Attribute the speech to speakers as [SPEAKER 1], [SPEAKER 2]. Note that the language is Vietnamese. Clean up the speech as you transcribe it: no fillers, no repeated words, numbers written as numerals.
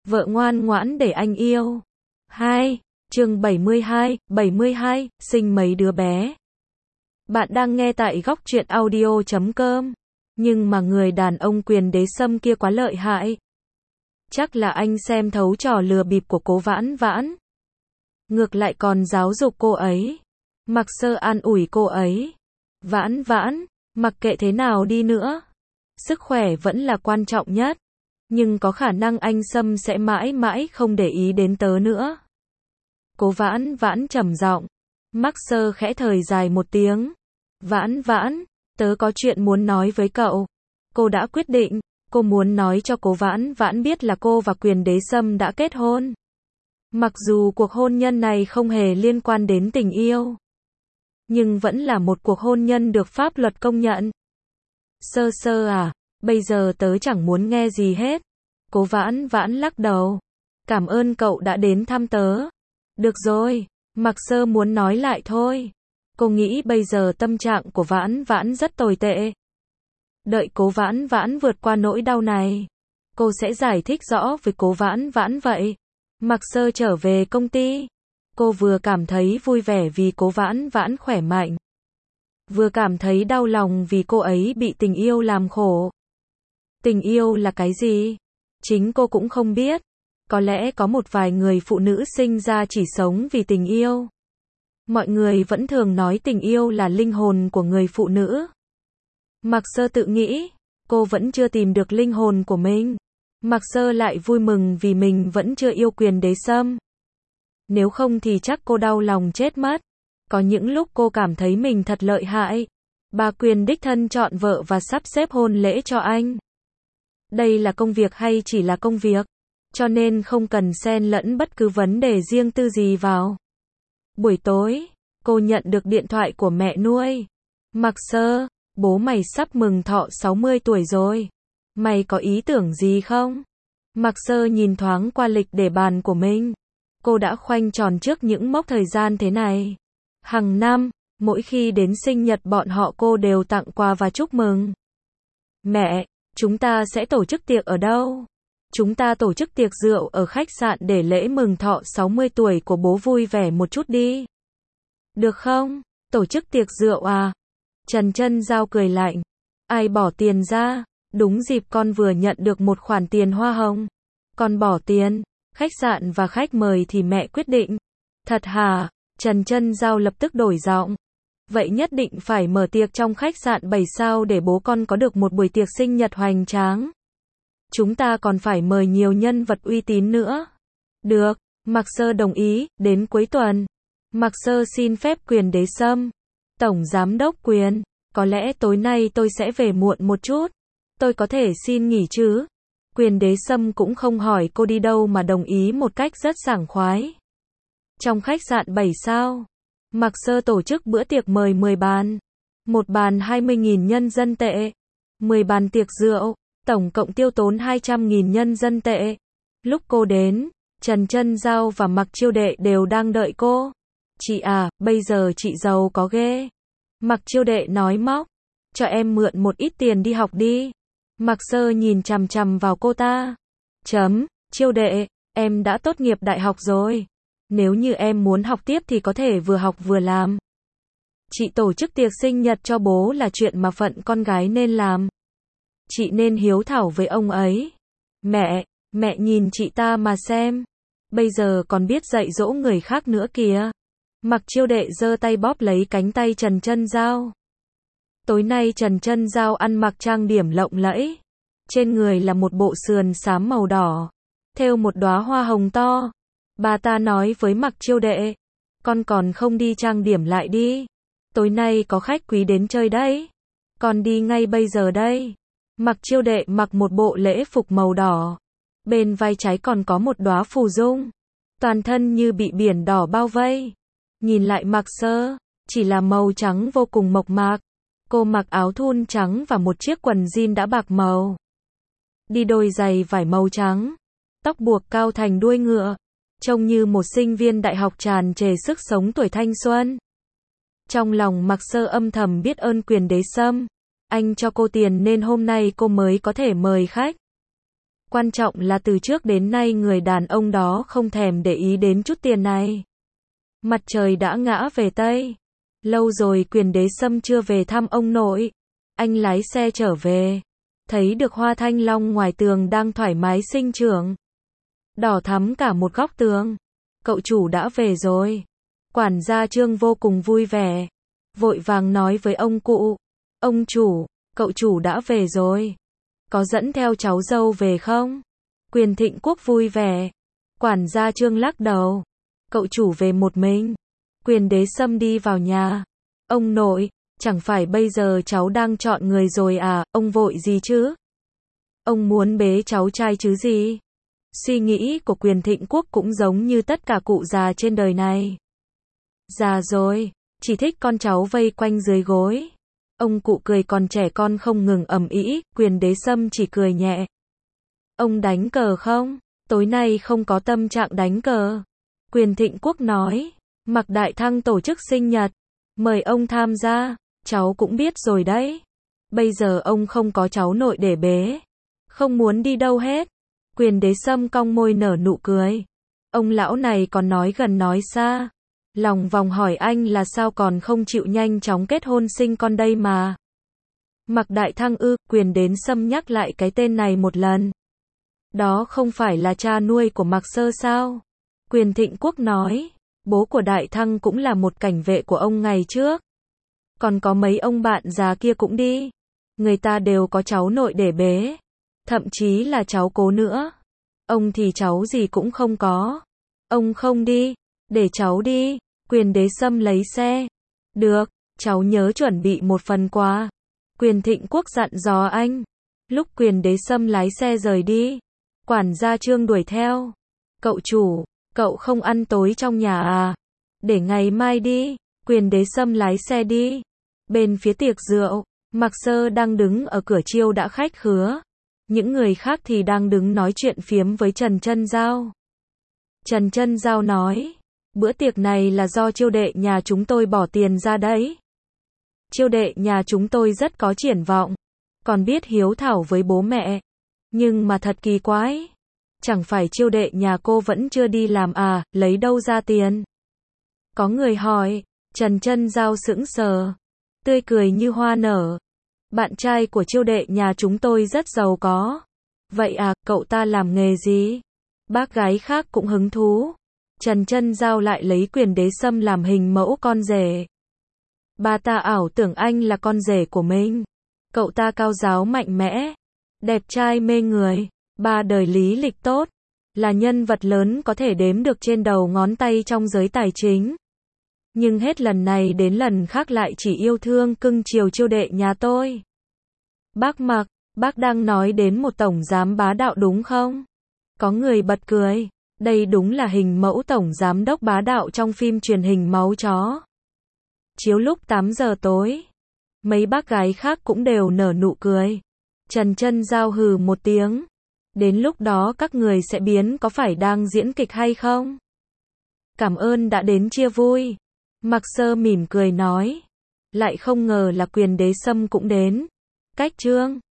[SPEAKER 1] Vợ ngoan ngoãn để anh yêu. 2. Chương 72, sinh mấy đứa bé. Bạn đang nghe tại góc truyện audio.com. Nhưng mà người đàn ông quyền đế sâm kia quá lợi hại. Chắc là anh xem thấu trò lừa bịp của cố Vãn Vãn. Ngược lại còn giáo dục cô ấy. Mặc Sơ an ủi cô ấy. Vãn Vãn, mặc kệ thế nào đi nữa, sức khỏe vẫn là quan trọng nhất. Nhưng có khả năng anh Sâm sẽ mãi mãi không để ý đến tớ nữa. Cố Vãn Vãn trầm giọng. Mặc Sơ khẽ thời dài một tiếng. Vãn Vãn, tớ có chuyện muốn nói với cậu. Cô đã quyết định, cô muốn nói cho cố Vãn Vãn biết là cô và quyền đế Sâm đã kết hôn. Mặc dù cuộc hôn nhân này không hề liên quan đến tình yêu, nhưng vẫn là một cuộc hôn nhân được pháp luật công nhận. Sơ Sơ à, bây giờ tớ chẳng muốn nghe gì hết. Cố Vãn Vãn lắc đầu. Cảm ơn cậu đã đến thăm tớ. Được rồi, Mặc Sơ muốn nói lại thôi. Cô nghĩ bây giờ tâm trạng của Vãn Vãn rất tồi tệ. Đợi cố Vãn Vãn vượt qua nỗi đau này, cô sẽ giải thích rõ với cố Vãn Vãn vậy. Mặc Sơ trở về công ty. Cô vừa cảm thấy vui vẻ vì cố Vãn Vãn khỏe mạnh, vừa cảm thấy đau lòng vì cô ấy bị tình yêu làm khổ. Tình yêu là cái gì? Chính cô cũng không biết. Có lẽ có một vài người phụ nữ sinh ra chỉ sống vì tình yêu. Mọi người vẫn thường nói tình yêu là linh hồn của người phụ nữ. Mặc Sơ tự nghĩ, cô vẫn chưa tìm được linh hồn của mình. Mặc Sơ lại vui mừng vì mình vẫn chưa yêu quyền đế Sâm. Nếu không thì chắc cô đau lòng chết mất. Có những lúc cô cảm thấy mình thật lợi hại. Bà quyền đích thân chọn vợ và sắp xếp hôn lễ cho anh. Đây là công việc hay chỉ là công việc? Cho nên không cần xen lẫn bất cứ vấn đề riêng tư gì vào. Buổi tối, cô nhận được điện thoại của mẹ nuôi. Mặc Sơ, bố mày sắp mừng thọ 60 tuổi rồi. Mày có ý tưởng gì không? Mặc Sơ nhìn thoáng qua lịch để bàn của mình. Cô đã khoanh tròn trước những mốc thời gian thế này. Hàng năm, mỗi khi đến sinh nhật bọn họ cô đều tặng quà và chúc mừng. Mẹ, chúng ta sẽ tổ chức tiệc ở đâu? Chúng ta tổ chức tiệc rượu ở khách sạn để lễ mừng thọ 60 tuổi của bố vui vẻ một chút đi. Được không? Tổ chức tiệc rượu à? Trần Chân Giao cười lạnh. Ai bỏ tiền ra? Đúng dịp con vừa nhận được một khoản tiền hoa hồng. Con bỏ tiền, khách sạn và khách mời thì mẹ quyết định. Thật hả? Trần Chân Giao lập tức đổi giọng. Vậy nhất định phải mở tiệc trong khách sạn 7 sao để bố con có được một buổi tiệc sinh nhật hoành tráng. Chúng ta còn phải mời nhiều nhân vật uy tín nữa. Được, Mặc Sơ đồng ý, đến cuối tuần. Mặc Sơ xin phép quyền đế Sâm. Tổng giám đốc Quyền, có lẽ tối nay tôi sẽ về muộn một chút. Tôi có thể xin nghỉ chứ? Quyền đế Sâm cũng không hỏi cô đi đâu mà đồng ý một cách rất sảng khoái. Trong khách sạn 7 sao, Mặc Sơ tổ chức bữa tiệc mời 10 bàn. Một bàn 20.000 nhân dân tệ. 10 bàn tiệc rượu, tổng cộng tiêu tốn 200.000 nhân dân tệ. Lúc cô đến, Trần Chân Giao và Mặc Chiêu Đệ đều đang đợi cô. Chị à, bây giờ chị giàu có ghê. Mặc Chiêu Đệ nói móc. Cho em mượn một ít tiền đi học đi. Mặc Sơ nhìn chằm chằm vào cô ta. Chiêu Đệ, em đã tốt nghiệp đại học rồi. Nếu như em muốn học tiếp thì có thể vừa học vừa làm. Chị tổ chức tiệc sinh nhật cho bố là chuyện mà phận con gái nên làm. Chị nên hiếu thảo với ông ấy. Mẹ nhìn chị ta mà xem. Bây giờ còn biết dạy dỗ người khác nữa kìa. Mặc Chiêu Đệ giơ tay bóp lấy cánh tay Trần Chân Giao. Tối nay Trần Chân Giao ăn mặc trang điểm lộng lẫy. Trên người là một bộ sườn xám màu đỏ, thêu một đóa hoa hồng to. Bà ta nói với Mặc Chiêu Đệ. Con còn không đi trang điểm lại đi. Tối nay có khách quý đến chơi đấy. Con đi ngay bây giờ đây. Mặc Chiêu Đệ mặc một bộ lễ phục màu đỏ. Bên vai trái còn có một đóa phù dung. Toàn thân như bị biển đỏ bao vây. Nhìn lại Mặc Sơ, chỉ là màu trắng vô cùng mộc mạc. Cô mặc áo thun trắng và một chiếc quần jean đã bạc màu. Đi đôi giày vải màu trắng. Tóc buộc cao thành đuôi ngựa. Trông như một sinh viên đại học tràn trề sức sống tuổi thanh xuân. Trong lòng Mặc Sơ âm thầm biết ơn quyền đế Sâm. Anh cho cô tiền nên hôm nay cô mới có thể mời khách. Quan trọng là từ trước đến nay người đàn ông đó không thèm để ý đến chút tiền này. Mặt trời đã ngã về Tây. Lâu rồi Quyền Đế Sâm chưa về thăm ông nội. Anh lái xe trở về. Thấy được hoa thanh long ngoài tường đang thoải mái sinh trưởng. Đỏ thắm cả một góc tường. Cậu chủ đã về rồi. Quản gia Trương vô cùng vui vẻ. Vội vàng nói với ông cụ. Ông chủ, cậu chủ đã về rồi. Có dẫn theo cháu dâu về không? Quyền Thịnh Quốc vui vẻ. Quản gia Trương lắc đầu. Cậu chủ về một mình. Quyền Đế Sâm đi vào nhà. Ông nội, chẳng phải bây giờ cháu đang chọn người rồi à, ông vội gì chứ? Ông muốn bế cháu trai chứ gì? Suy nghĩ của Quyền Thịnh Quốc cũng giống như tất cả cụ già trên đời này. Già rồi, chỉ thích con cháu vây quanh dưới gối. Ông cụ cười còn trẻ con không ngừng ầm ĩ, Quyền Đế Sâm chỉ cười nhẹ. Ông đánh cờ không? Tối nay không có tâm trạng đánh cờ. Quyền Thịnh Quốc nói, Mạc Đại Thăng tổ chức sinh nhật, mời ông tham gia, cháu cũng biết rồi đấy. Bây giờ ông không có cháu nội để bế, không muốn đi đâu hết. Quyền Đế Sâm cong môi nở nụ cười. Ông lão này còn nói gần nói xa. Lòng vòng hỏi anh là sao còn không chịu nhanh chóng kết hôn sinh con đây mà. Mạc Đại Thăng ư, Quyền Đế Sâm nhắc lại cái tên này một lần. Đó không phải là cha nuôi của Mạc Sơ sao? Quyền Thịnh Quốc nói, bố của Đại Thăng cũng là một cảnh vệ của ông ngày trước. Còn có mấy ông bạn già kia cũng đi. Người ta đều có cháu nội để bế. Thậm chí là cháu cố nữa. Ông thì cháu gì cũng không có. Ông không đi, để cháu đi. Quyền Đế Sâm lấy xe. Được, cháu nhớ chuẩn bị một phần quà. Quyền Thịnh Quốc dặn dò anh. Lúc Quyền Đế Sâm lái xe rời đi, quản gia Trương đuổi theo. Cậu chủ, cậu không ăn tối trong nhà à? Để ngày mai đi. Quyền Đế Sâm lái xe đi. Bên phía tiệc rượu, Mạc Sơ đang đứng ở cửa chiêu đã khách khứa. Những người khác thì đang đứng nói chuyện phiếm với Trần Chân Giao. Trần Chân Giao nói, bữa tiệc này là do chiêu đệ nhà chúng tôi bỏ tiền ra đấy. Chiêu đệ nhà chúng tôi rất có triển vọng, còn biết hiếu thảo với bố mẹ. Nhưng mà thật kỳ quái. Chẳng phải chiêu đệ nhà cô vẫn chưa đi làm à, lấy đâu ra tiền? Có người hỏi. Trần Chân Giao sững sờ, tươi cười như hoa nở. Bạn trai của chiêu đệ nhà chúng tôi rất giàu có. Vậy à, cậu ta làm nghề gì? Bác gái khác cũng hứng thú. Trần Chân Giao lại lấy Quyền Đế Sâm làm hình mẫu con rể. Bà ta ảo tưởng anh là con rể của mình. Cậu ta cao giáo mạnh mẽ, đẹp trai mê người, ba đời lý lịch tốt, là nhân vật lớn có thể đếm được trên đầu ngón tay trong giới tài chính. Nhưng hết lần này đến lần khác lại chỉ yêu thương cưng chiều chiêu đệ nhà tôi. Bác Mạc, bác đang nói đến một tổng giám bá đạo đúng không? Có người bật cười. Đây đúng là hình mẫu tổng giám đốc bá đạo trong phim truyền hình Máu Chó. Chiếu lúc 8 giờ tối. Mấy bác gái khác cũng đều nở nụ cười. Trần Chân Giao hừ một tiếng. Đến lúc đó các người sẽ biến có phải đang diễn kịch hay không? Cảm ơn đã đến chia vui. Mạc Sơ mỉm cười nói. Lại không ngờ là Quyền Đế Sâm cũng đến. Cách Trương